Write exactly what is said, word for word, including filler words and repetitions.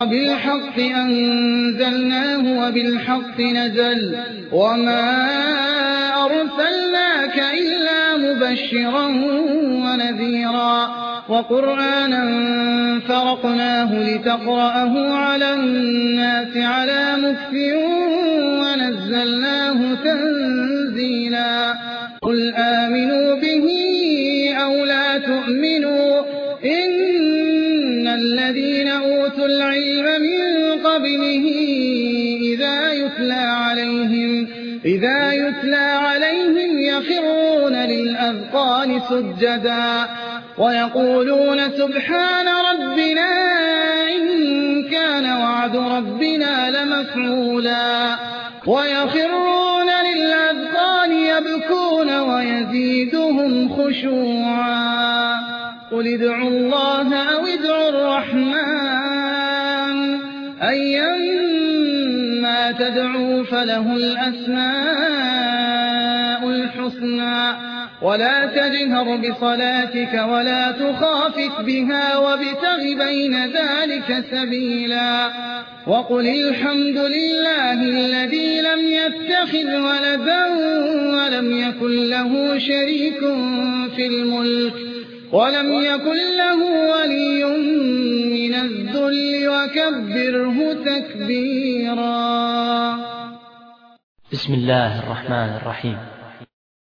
بالحق أنزلناه وبالحق نزل وما أرسلناك إلا مبشرا ونذيرا وقرآنا فرقناه لتقرأه على الناس على مكث ونزلناه تنزيلا قل آمنوا به أو لا تؤمنوا إن الذين أوتوا العلم من قبله إذا يتلى عليهم إذا يتلى عليهم يخرون للأذقان سجدا ويقولون سبحان ربنا إن كان وعد ربنا لمفعولا ويخرون للأذقان يبكون ويزيدهم خشوعا قل ادعوا الله أو ادعوا الرحمن أيما تدعوا فله الأسماء الحسنى ولا تجهر بصلاتك ولا تخافت بها وابتغ بين ذلك سبيلا وقل الحمد لله الذي لم يتخذ ولدا ولم يكن له شريك في الملك ولم يكن له ولي من الذل وكبره تكبيرا. بسم الله الرحمن الرحيم.